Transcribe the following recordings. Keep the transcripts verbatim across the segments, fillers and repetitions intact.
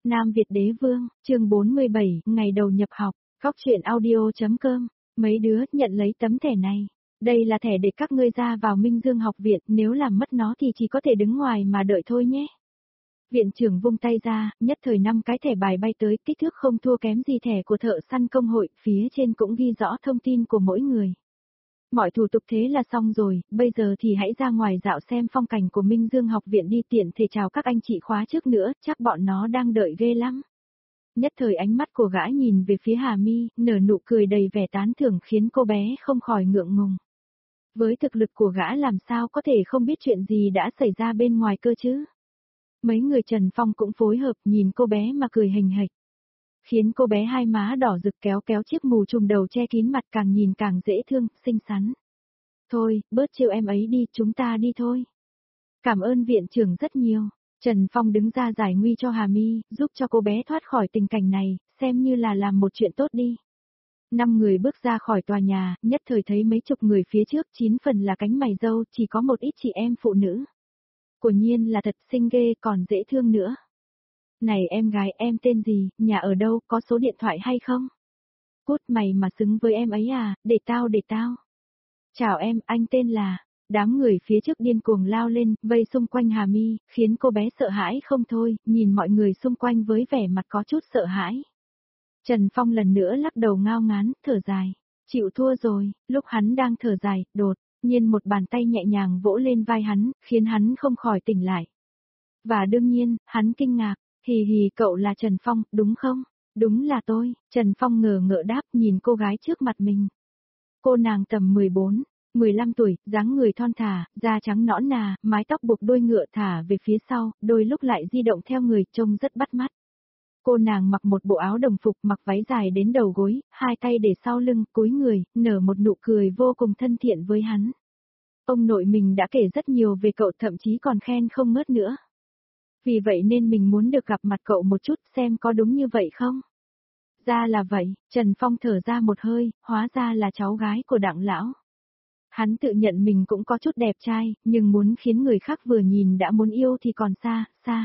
Nam Việt Đế Vương, chương bốn mươi bảy, ngày đầu nhập học, góc truyện audio.com, mấy đứa nhận lấy tấm thẻ này. Đây là thẻ để các ngươi ra vào Minh Dương học viện, nếu làm mất nó thì chỉ có thể đứng ngoài mà đợi thôi nhé. Viện trưởng vung tay ra, nhất thời năm cái thẻ bài bay tới, kích thước không thua kém gì thẻ của thợ săn công hội, phía trên cũng ghi rõ thông tin của mỗi người. Mọi thủ tục thế là xong rồi, bây giờ thì hãy ra ngoài dạo xem phong cảnh của Minh Dương học viện đi, tiện thể chào các anh chị khóa trước nữa, chắc bọn nó đang đợi ghê lắm. Nhất thời ánh mắt của gã nhìn về phía Hà Mi, nở nụ cười đầy vẻ tán thưởng khiến cô bé không khỏi ngượng ngùng. Với thực lực của gã làm sao có thể không biết chuyện gì đã xảy ra bên ngoài cơ chứ. Mấy người Trần Phong cũng phối hợp nhìn cô bé mà cười hình hạch. Khiến cô bé hai má đỏ rực kéo kéo chiếc mù trùm đầu che kín mặt càng nhìn càng dễ thương, xinh xắn. Thôi, bớt trêu em ấy đi, chúng ta đi thôi. Cảm ơn viện trưởng rất nhiều. Trần Phong đứng ra giải nguy cho Hà Mi, giúp cho cô bé thoát khỏi tình cảnh này, xem như là làm một chuyện tốt đi. Năm người bước ra khỏi tòa nhà, nhất thời thấy mấy chục người phía trước, chín phần là cánh mày râu, chỉ có một ít chị em phụ nữ. Quả nhiên là thật xinh ghê, còn dễ thương nữa. Này em gái, em tên gì, nhà ở đâu, có số điện thoại hay không? Cút, mày mà xứng với em ấy à, để tao để tao. Chào em, anh tên là... Đám người phía trước điên cuồng lao lên, vây xung quanh Hà Mi, khiến cô bé sợ hãi không thôi, nhìn mọi người xung quanh với vẻ mặt có chút sợ hãi. Trần Phong lần nữa lắc đầu ngao ngán, thở dài. Chịu thua rồi, lúc hắn đang thở dài, đột nhiên một bàn tay nhẹ nhàng vỗ lên vai hắn, khiến hắn không khỏi tỉnh lại. Và đương nhiên, hắn kinh ngạc, hì hì, cậu là Trần Phong, đúng không? Đúng là tôi. Trần Phong ngờ ngợ đáp, nhìn cô gái trước mặt mình. Cô nàng tầm mười bốn, mười lăm tuổi, dáng người thon thả, da trắng nõn nà, mái tóc buộc đuôi ngựa thả về phía sau, đôi lúc lại di động theo người, trông rất bắt mắt. Cô nàng mặc một bộ áo đồng phục, mặc váy dài đến đầu gối, hai tay để sau lưng, cúi người, nở một nụ cười vô cùng thân thiện với hắn. Ông nội mình đã kể rất nhiều về cậu, thậm chí còn khen không ngớt nữa. Vì vậy nên mình muốn được gặp mặt cậu một chút, xem có đúng như vậy không? Ra là vậy, Trần Phong thở ra một hơi, hóa ra là cháu gái của Đặng lão. Hắn tự nhận mình cũng có chút đẹp trai, nhưng muốn khiến người khác vừa nhìn đã muốn yêu thì còn xa, xa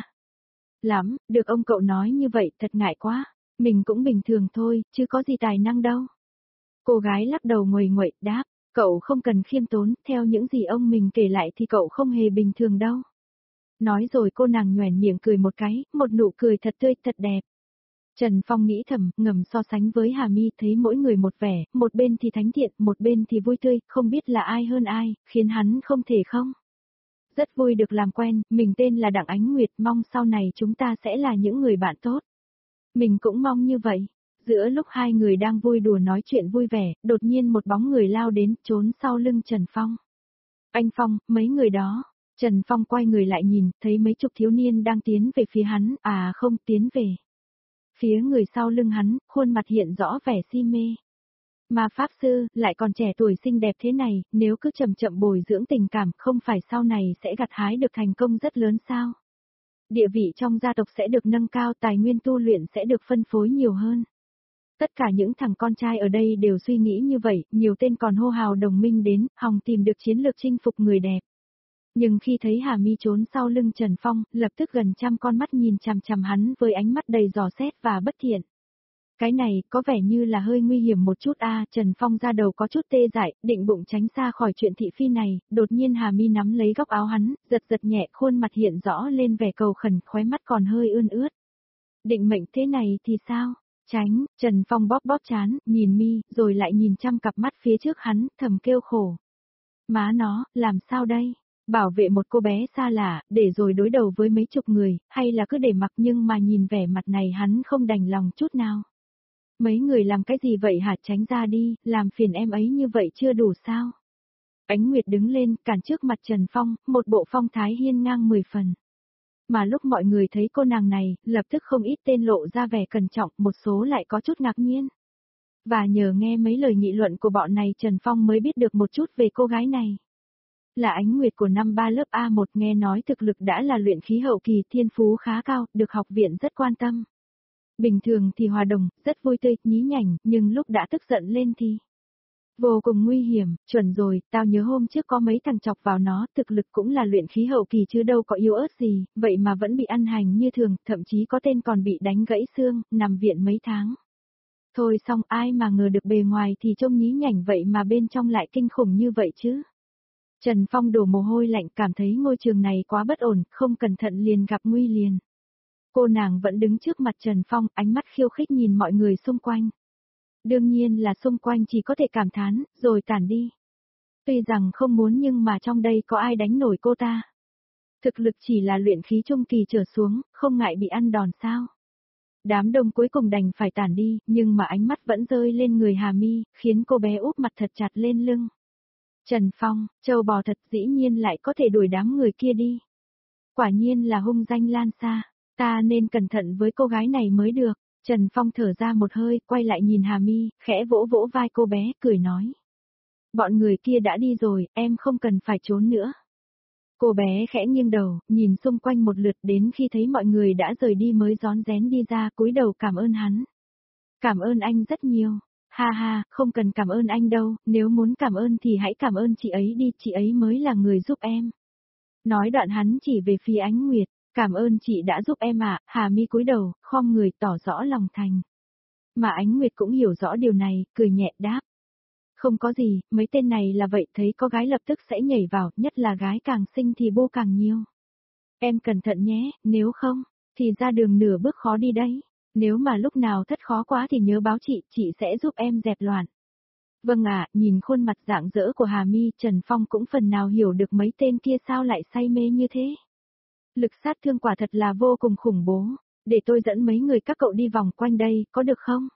lắm, được ông cậu nói như vậy thật ngại quá, mình cũng bình thường thôi, chứ có gì tài năng đâu. Cô gái lắc đầu nguầy nguậy, đáp, cậu không cần khiêm tốn, theo những gì ông mình kể lại thì cậu không hề bình thường đâu. Nói rồi cô nàng nhoẻn miệng cười một cái, một nụ cười thật tươi, thật đẹp. Trần Phong nghĩ thầm, ngầm so sánh với Hà Mi thấy mỗi người một vẻ, một bên thì thánh thiện, một bên thì vui tươi, không biết là ai hơn ai, khiến hắn không thể không. Rất vui được làm quen, mình tên là Đặng Ánh Nguyệt, mong sau này chúng ta sẽ là những người bạn tốt. Mình cũng mong như vậy. Giữa lúc hai người đang vui đùa nói chuyện vui vẻ, đột nhiên một bóng người lao đến, trốn sau lưng Trần Phong. Anh Phong, mấy người đó. Trần Phong quay người lại nhìn, thấy mấy chục thiếu niên đang tiến về phía hắn, à không, tiến về phía người sau lưng hắn, khuôn mặt hiện rõ vẻ si mê. Mà Pháp Sư, lại còn trẻ tuổi xinh đẹp thế này, nếu cứ chậm chậm bồi dưỡng tình cảm, không phải sau này sẽ gặt hái được thành công rất lớn sao? Địa vị trong gia tộc sẽ được nâng cao, tài nguyên tu luyện sẽ được phân phối nhiều hơn. Tất cả những thằng con trai ở đây đều suy nghĩ như vậy, nhiều tên còn hô hào đồng minh đến, hòng tìm được chiến lược chinh phục người đẹp. Nhưng khi thấy Hà Mi trốn sau lưng Trần Phong, lập tức gần trăm con mắt nhìn chằm chằm hắn với ánh mắt đầy dò xét và bất thiện. Cái này có vẻ như là hơi nguy hiểm một chút a. À, Trần Phong ra đầu có chút tê dại, định bụng tránh xa khỏi chuyện thị phi này, đột nhiên Hà Mi nắm lấy góc áo hắn, giật giật nhẹ, khuôn mặt hiện rõ lên vẻ cầu khẩn, khóe mắt còn hơi ươn ướt. Định mệnh thế này thì sao? Tránh, Trần Phong bóp bóp trán, nhìn Mi, rồi lại nhìn chăm cặp mắt phía trước hắn, thầm kêu khổ. Má nó, làm sao đây? Bảo vệ một cô bé xa lạ, để rồi đối đầu với mấy chục người, hay là cứ để mặc, nhưng mà nhìn vẻ mặt này hắn không đành lòng chút nào. Mấy người làm cái gì vậy hả, tránh ra đi, làm phiền em ấy như vậy chưa đủ sao? Ánh Nguyệt đứng lên, cản trước mặt Trần Phong, một bộ phong thái hiên ngang mười phần. Mà lúc mọi người thấy cô nàng này, lập tức không ít tên lộ ra vẻ cẩn trọng, một số lại có chút ngạc nhiên. Và nhờ nghe mấy lời nghị luận của bọn này Trần Phong mới biết được một chút về cô gái này. Là Ánh Nguyệt của năm ba lớp A một, nghe nói thực lực đã là luyện khí hậu kỳ, thiên phú khá cao, được học viện rất quan tâm. Bình thường thì hòa đồng, rất vui tươi, nhí nhảnh, nhưng lúc đã tức giận lên thì Vô cùng nguy hiểm, chuẩn rồi, tao nhớ hôm trước có mấy thằng chọc vào nó, thực lực cũng là luyện khí hậu kỳ chứ đâu có yếu ớt gì, vậy mà vẫn bị ăn hành như thường, thậm chí có tên còn bị đánh gãy xương, nằm viện mấy tháng. Thôi xong ai mà ngờ được bề ngoài thì trông nhí nhảnh vậy mà bên trong lại kinh khủng như vậy chứ. Trần Phong đổ mồ hôi lạnh cảm thấy ngôi trường này quá bất ổn, không cẩn thận liền gặp nguy liền. Cô nàng vẫn đứng trước mặt Trần Phong, ánh mắt khiêu khích nhìn mọi người xung quanh. Đương nhiên là xung quanh chỉ có thể cảm thán, rồi tản đi. Tuy rằng không muốn nhưng mà trong đây có ai đánh nổi cô ta. Thực lực chỉ là luyện khí trung kỳ trở xuống, không ngại bị ăn đòn sao. Đám đông cuối cùng đành phải tản đi, nhưng mà ánh mắt vẫn rơi lên người Hà Mi, khiến cô bé úp mặt thật chặt lên lưng. Trần Phong, châu bò thật dĩ nhiên lại có thể đuổi đám người kia đi. Quả nhiên là hung danh lan xa, ta nên cẩn thận với cô gái này mới được. Trần Phong thở ra một hơi, quay lại nhìn Hà Mi, khẽ vỗ vỗ vai cô bé, cười nói. Bọn người kia đã đi rồi, em không cần phải trốn nữa. Cô bé khẽ nghiêng đầu, nhìn xung quanh một lượt đến khi thấy mọi người đã rời đi mới rón rén đi ra cúi đầu cảm ơn hắn. Cảm ơn anh rất nhiều. Ha ha, không cần cảm ơn anh đâu, nếu muốn cảm ơn thì hãy cảm ơn chị ấy đi, chị ấy mới là người giúp em. Nói đoạn hắn chỉ về phía Ánh Nguyệt, cảm ơn chị đã giúp em ạ, à. Hà Mi cúi đầu, khom người tỏ rõ lòng thành. Mà Ánh Nguyệt cũng hiểu rõ điều này, cười nhẹ đáp. Không có gì, mấy tên này là vậy, thấy có gái lập tức sẽ nhảy vào, nhất là gái càng xinh thì bô càng nhiều. Em cẩn thận nhé, nếu không, thì ra đường nửa bước khó đi đấy. Nếu mà lúc nào thất khó quá thì nhớ báo chị, chị sẽ giúp em dẹp loạn. Vâng ạ, nhìn khuôn mặt rạng rỡ của Hà Mi, Trần Phong cũng phần nào hiểu được mấy tên kia sao lại say mê như thế. Lực sát thương quả thật là vô cùng khủng bố, để tôi dẫn mấy người các cậu đi vòng quanh đây, có được không?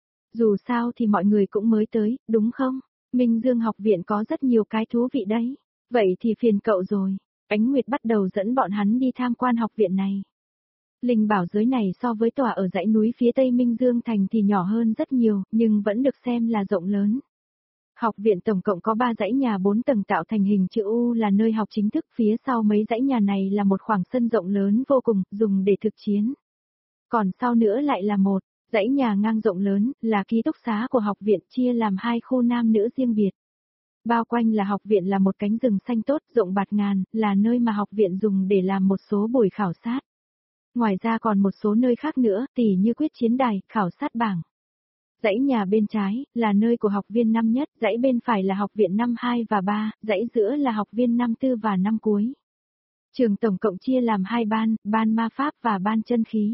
Dù sao thì mọi người cũng mới tới, đúng không? Minh Dương học viện có rất nhiều cái thú vị đấy. Vậy thì phiền cậu rồi. Ánh Nguyệt bắt đầu dẫn bọn hắn đi tham quan học viện này. Linh bảo giới này so với tòa ở dãy núi phía tây Minh Dương thành thì nhỏ hơn rất nhiều, nhưng vẫn được xem là rộng lớn. Học viện tổng cộng có ba dãy nhà bốn tầng tạo thành hình chữ U là nơi học chính thức, phía sau mấy dãy nhà này là một khoảng sân rộng lớn vô cùng, dùng để thực chiến. Còn sau nữa lại là một dãy nhà ngang rộng lớn, là ký túc xá của học viện, chia làm hai khu nam nữ riêng biệt. Bao quanh là học viện là một cánh rừng xanh tốt, rộng bạt ngàn, là nơi mà học viện dùng để làm một số buổi khảo sát. Ngoài ra còn một số nơi khác nữa, tỉ như quyết chiến đài, khảo sát bảng. Dãy nhà bên trái, là nơi của học viên năm nhất, dãy bên phải là học viện năm hai và ba, dãy giữa là học viên năm tư và năm cuối. Trường tổng cộng chia làm hai ban, ban ma pháp và ban chân khí.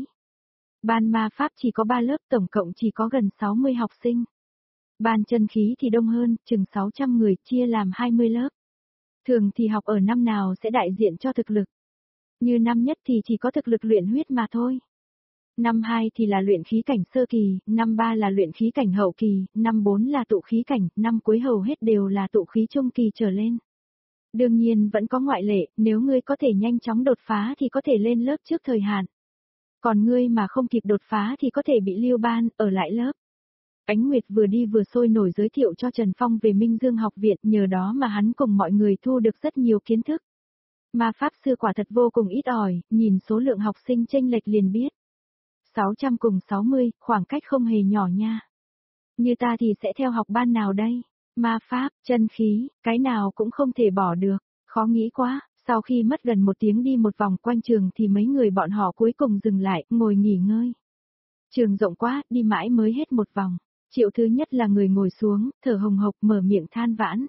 Ban ma pháp chỉ có ba lớp, tổng cộng chỉ có gần sáu mươi học sinh. Ban chân khí thì đông hơn, chừng sáu trăm người, chia làm hai mươi lớp. Thường thì học ở năm nào sẽ đại diện cho thực lực. Như năm nhất thì chỉ có thực lực luyện huyết mà thôi. Năm hai thì là luyện khí cảnh sơ kỳ, năm ba là luyện khí cảnh hậu kỳ, năm bốn là tụ khí cảnh, năm cuối hầu hết đều là tụ khí trung kỳ trở lên. Đương nhiên vẫn có ngoại lệ, nếu ngươi có thể nhanh chóng đột phá thì có thể lên lớp trước thời hạn. Còn ngươi mà không kịp đột phá thì có thể bị lưu ban, ở lại lớp. Ánh Nguyệt vừa đi vừa sôi nổi giới thiệu cho Trần Phong về Minh Dương học viện, nhờ đó mà hắn cùng mọi người thu được rất nhiều kiến thức. Ma pháp sư quả thật vô cùng ít ỏi, nhìn số lượng học sinh chênh lệch liền biết. sáu trăm cùng sáu mươi, khoảng cách không hề nhỏ nha. Như ta thì sẽ theo học ban nào đây? Ma pháp, chân khí, cái nào cũng không thể bỏ được, khó nghĩ quá. Sau khi mất gần một tiếng đi một vòng quanh trường thì mấy người bọn họ cuối cùng dừng lại, ngồi nghỉ ngơi. Trường rộng quá, đi mãi mới hết một vòng. Triệu thứ nhất là người ngồi xuống, thở hồng hộc mở miệng than vãn.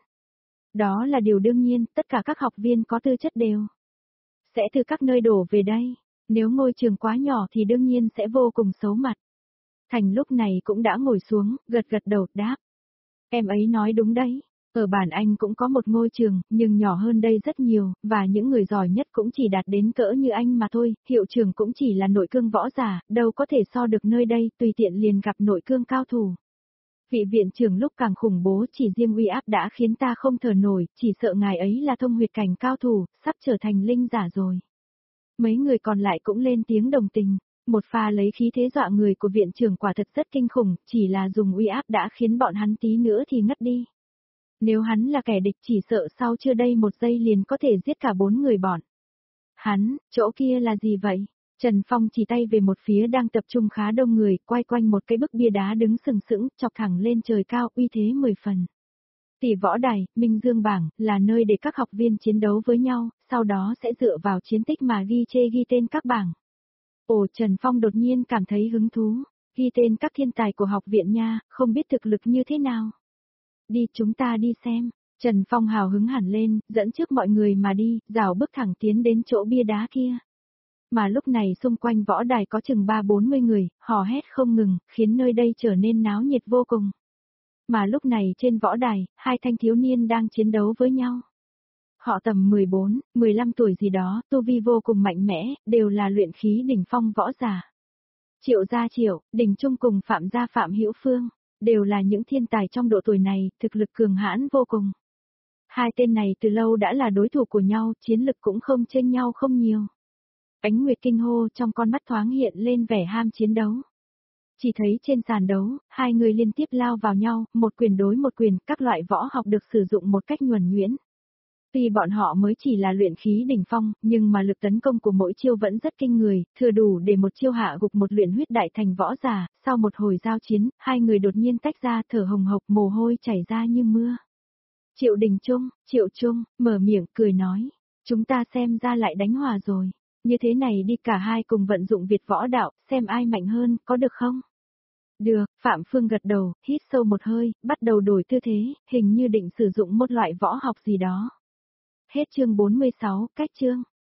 Đó là điều đương nhiên, tất cả các học viên có tư chất đều sẽ từ các nơi đổ về đây. Nếu ngôi trường quá nhỏ thì đương nhiên sẽ vô cùng xấu mặt. Thành lúc này cũng đã ngồi xuống, gật gật đầu đáp. Em ấy nói đúng đấy. Ở bản Anh cũng có một ngôi trường, nhưng nhỏ hơn đây rất nhiều, và những người giỏi nhất cũng chỉ đạt đến cỡ như anh mà thôi, hiệu trưởng cũng chỉ là nội cương võ giả, đâu có thể so được nơi đây, tùy tiện liền gặp nội cương cao thủ. Vị viện trưởng lúc càng khủng bố, chỉ riêng uy áp đã khiến ta không thở nổi, chỉ sợ ngài ấy là thông huyệt cảnh cao thủ, sắp trở thành linh giả rồi. Mấy người còn lại cũng lên tiếng đồng tình. Một pha lấy khí thế dọa người của viện trưởng quả thật rất kinh khủng, chỉ là dùng uy áp đã khiến bọn hắn tí nữa thì ngất đi. Nếu hắn là kẻ địch chỉ sợ sau chưa đây một giây liền có thể giết cả bốn người bọn. Hắn, chỗ kia là gì vậy? Trần Phong chỉ tay về một phía đang tập trung khá đông người, quay quanh một cái bức bia đá đứng sừng sững, chọc thẳng lên trời cao, uy thế mười phần. Tỷ võ đài, Minh Dương bảng, là nơi để các học viên chiến đấu với nhau, sau đó sẽ dựa vào chiến tích mà ghi chê ghi tên các bảng. Ồ, Trần Phong đột nhiên cảm thấy hứng thú, ghi tên các thiên tài của học viện nha, không biết thực lực như thế nào. Đi, chúng ta đi xem. Trần Phong hào hứng hẳn lên, dẫn trước mọi người mà đi, rảo bước thẳng tiến đến chỗ bia đá kia. Mà lúc này xung quanh võ đài có chừng ba bốn mươi người, hò hét không ngừng, khiến nơi đây trở nên náo nhiệt vô cùng. Mà lúc này trên võ đài, hai thanh thiếu niên đang chiến đấu với nhau. Họ tầm mười bốn, mười lăm tuổi gì đó, tu vi vô cùng mạnh mẽ, đều là luyện khí đỉnh phong võ giả. Triệu Gia Triệu, Đình Trung cùng Phạm Gia Phạm Hữu Phương, đều là những thiên tài trong độ tuổi này, thực lực cường hãn vô cùng. Hai tên này từ lâu đã là đối thủ của nhau, chiến lực cũng không chênh nhau không nhiều. Ánh Nguyệt kinh hô trong con mắt thoáng hiện lên vẻ ham chiến đấu. Chỉ thấy trên sàn đấu, hai người liên tiếp lao vào nhau, một quyền đối một quyền, các loại võ học được sử dụng một cách nhuần nhuyễn. Tuy bọn họ mới chỉ là luyện khí đỉnh phong, nhưng mà lực tấn công của mỗi chiêu vẫn rất kinh người, thừa đủ để một chiêu hạ gục một luyện huyết đại thành võ giả. Sau một hồi giao chiến, hai người đột nhiên tách ra, thở hồng hộc, mồ hôi chảy ra như mưa. Triệu Đình Trung, Triệu Trung, mở miệng cười nói, chúng ta xem ra lại đánh hòa rồi. Như thế này đi, cả hai cùng vận dụng Việt võ đạo, xem ai mạnh hơn, có được không? Được, Phạm Phương gật đầu, hít sâu một hơi, bắt đầu đổi tư thế, hình như định sử dụng một loại võ học gì đó. Hết chương bốn mươi sáu, cách chương.